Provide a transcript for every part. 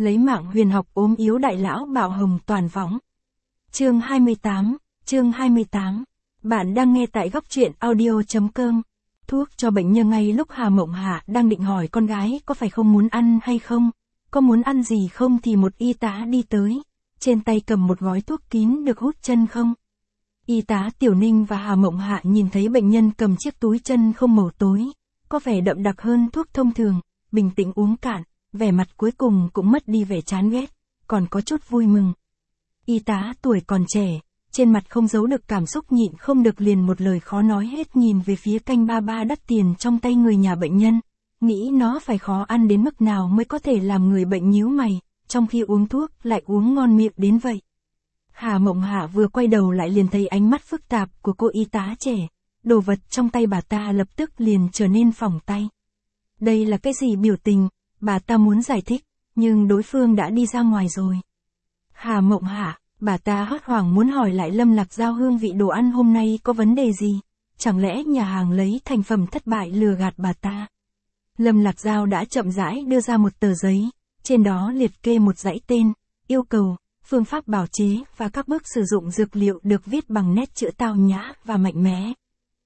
lấy mạng huyền học ốm yếu đại lão bạo hồng toàn võng. Chương 28. Bạn đang nghe tại góc truyện audio.com. Thuốc cho bệnh nhân. Ngay lúc Hà Mộng Hạ đang định hỏi con gái có phải không muốn ăn hay không, có muốn ăn gì không thì một y tá đi tới, trên tay cầm một gói thuốc kín được hút chân không. Y tá Tiểu Ninh và Hà Mộng Hạ nhìn thấy bệnh nhân cầm chiếc túi chân không màu tối, có vẻ đậm đặc hơn thuốc thông thường, bình tĩnh uống cạn, vẻ mặt cuối cùng cũng mất đi vẻ chán ghét, còn có chút vui mừng. Y tá tuổi còn trẻ, trên mặt không giấu được cảm xúc, nhịn không được liền một lời khó nói hết nhìn về phía canh ba ba đắt tiền trong tay người nhà bệnh nhân, nghĩ nó phải khó ăn đến mức nào mới có thể làm người bệnh nhíu mày, trong khi uống thuốc lại uống ngon miệng đến vậy. Hà Mộng Hạ vừa quay đầu lại liền thấy ánh mắt phức tạp của cô y tá trẻ, đồ vật trong tay bà ta lập tức liền trở nên phỏng tay. Đây là cái gì biểu tình, bà ta muốn giải thích, nhưng đối phương đã đi ra ngoài rồi. Hà Mộng Hạ, bà ta hốt hoảng muốn hỏi lại Lâm Lạc Giao hương vị đồ ăn hôm nay có vấn đề gì, chẳng lẽ nhà hàng lấy thành phẩm thất bại lừa gạt bà ta. Lâm Lạc Giao đã chậm rãi đưa ra một tờ giấy, trên đó liệt kê một dãy tên, yêu cầu, phương pháp bào chế và các bước sử dụng dược liệu được viết bằng nét chữ tao nhã và mạnh mẽ.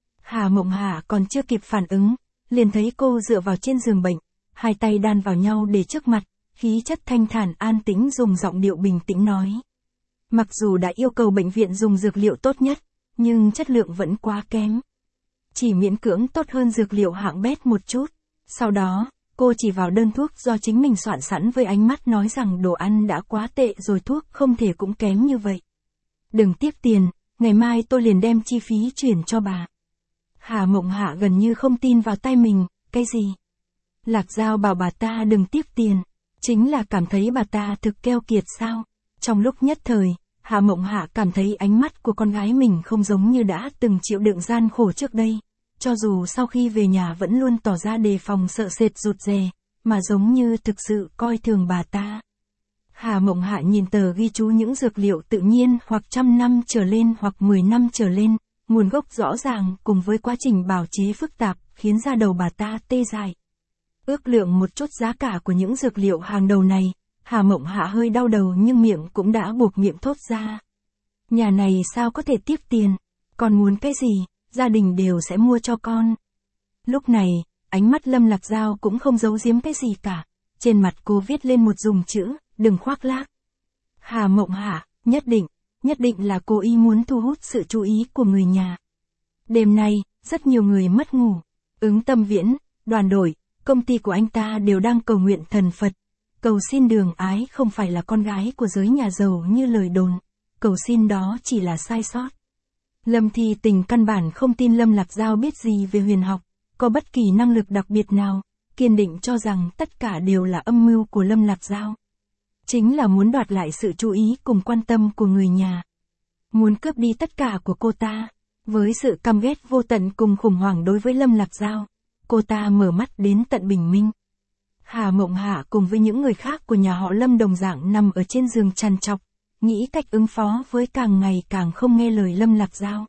Hà Mộng Hạ còn chưa kịp phản ứng, liền thấy cô dựa vào trên giường bệnh, hai tay đan vào nhau để trước mặt, khí chất thanh thản an tĩnh, dùng giọng điệu bình tĩnh nói. Mặc dù đã yêu cầu bệnh viện dùng dược liệu tốt nhất, nhưng chất lượng vẫn quá kém. Chỉ miễn cưỡng tốt hơn dược liệu hạng bét một chút. Sau đó, cô chỉ vào đơn thuốc do chính mình soạn sẵn với ánh mắt nói rằng đồ ăn đã quá tệ rồi, thuốc không thể cũng kém như vậy. Đừng tiếc tiền, ngày mai tôi liền đem chi phí chuyển cho bà. Hà Mộng Hạ gần như không tin vào tay mình, cái gì? Lạc Giao bảo bà ta đừng tiếc tiền, chính là cảm thấy bà ta thực keo kiệt sao? Trong lúc nhất thời, Hà Mộng Hạ cảm thấy ánh mắt của con gái mình không giống như đã từng chịu đựng gian khổ trước đây, cho dù sau khi về nhà vẫn luôn tỏ ra đề phòng sợ sệt rụt rè, mà giống như thực sự coi thường bà ta. Hà Mộng Hạ nhìn tờ ghi chú những dược liệu tự nhiên hoặc 100 năm trở lên hoặc 10 năm trở lên, nguồn gốc rõ ràng cùng với quá trình bào chế phức tạp, khiến da đầu bà ta tê dại. Ước lượng một chút giá cả của những dược liệu hàng đầu này, Hà Mộng Hạ hơi đau đầu nhưng miệng cũng đã buộc miệng thốt ra. Nhà này sao có thể tiếp tiền, con muốn cái gì, gia đình đều sẽ mua cho con. Lúc này, ánh mắt Lâm Lạc Giao cũng không giấu giếm cái gì cả, trên mặt cô viết lên một dòng chữ, đừng khoác lác. Hà Mộng Hạ, nhất định là cô ý muốn thu hút sự chú ý của người nhà. Đêm nay, rất nhiều người mất ngủ, Ứng Tâm Viễn, Đoàn Đội, công ty của anh ta đều đang cầu nguyện thần Phật. Cầu xin Đường Ái không phải là con gái của giới nhà giàu như lời đồn, cầu xin đó chỉ là sai sót. Lâm Thi Tình căn bản không tin Lâm Lạc Giao biết gì về huyền học, có bất kỳ năng lực đặc biệt nào, kiên định cho rằng tất cả đều là âm mưu của Lâm Lạc Giao. Chính là muốn đoạt lại sự chú ý cùng quan tâm của người nhà. Muốn cướp đi tất cả của cô ta. Với sự căm ghét vô tận cùng khủng hoảng đối với Lâm Lạc Giao, cô ta mở mắt đến tận bình minh. Hà Mộng Hạ cùng với những người khác của nhà họ Lâm đồng dạng nằm ở trên giường trằn trọc, nghĩ cách ứng phó với càng ngày càng không nghe lời Lâm Lạc Giao.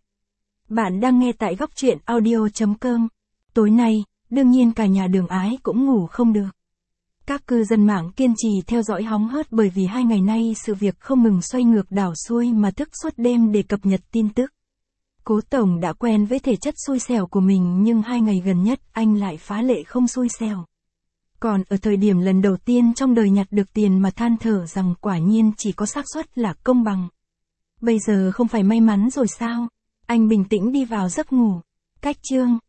Bạn đang nghe tại góc truyện audio.com. Tối nay, đương nhiên cả nhà Đường Ái cũng ngủ không được. Các cư dân mạng kiên trì theo dõi hóng hớt bởi vì 2 ngày nay sự việc không ngừng xoay ngược đảo xuôi mà thức suốt đêm để cập nhật tin tức. Cố Tổng đã quen với thể chất xui xẻo của mình nhưng 2 ngày gần nhất anh lại phá lệ không xui xẻo. Còn ở thời điểm lần đầu tiên trong đời nhặt được tiền mà than thở rằng quả nhiên chỉ có xác suất là công bằng. Bây giờ không phải may mắn rồi sao? Anh bình tĩnh đi vào giấc ngủ. Cách chương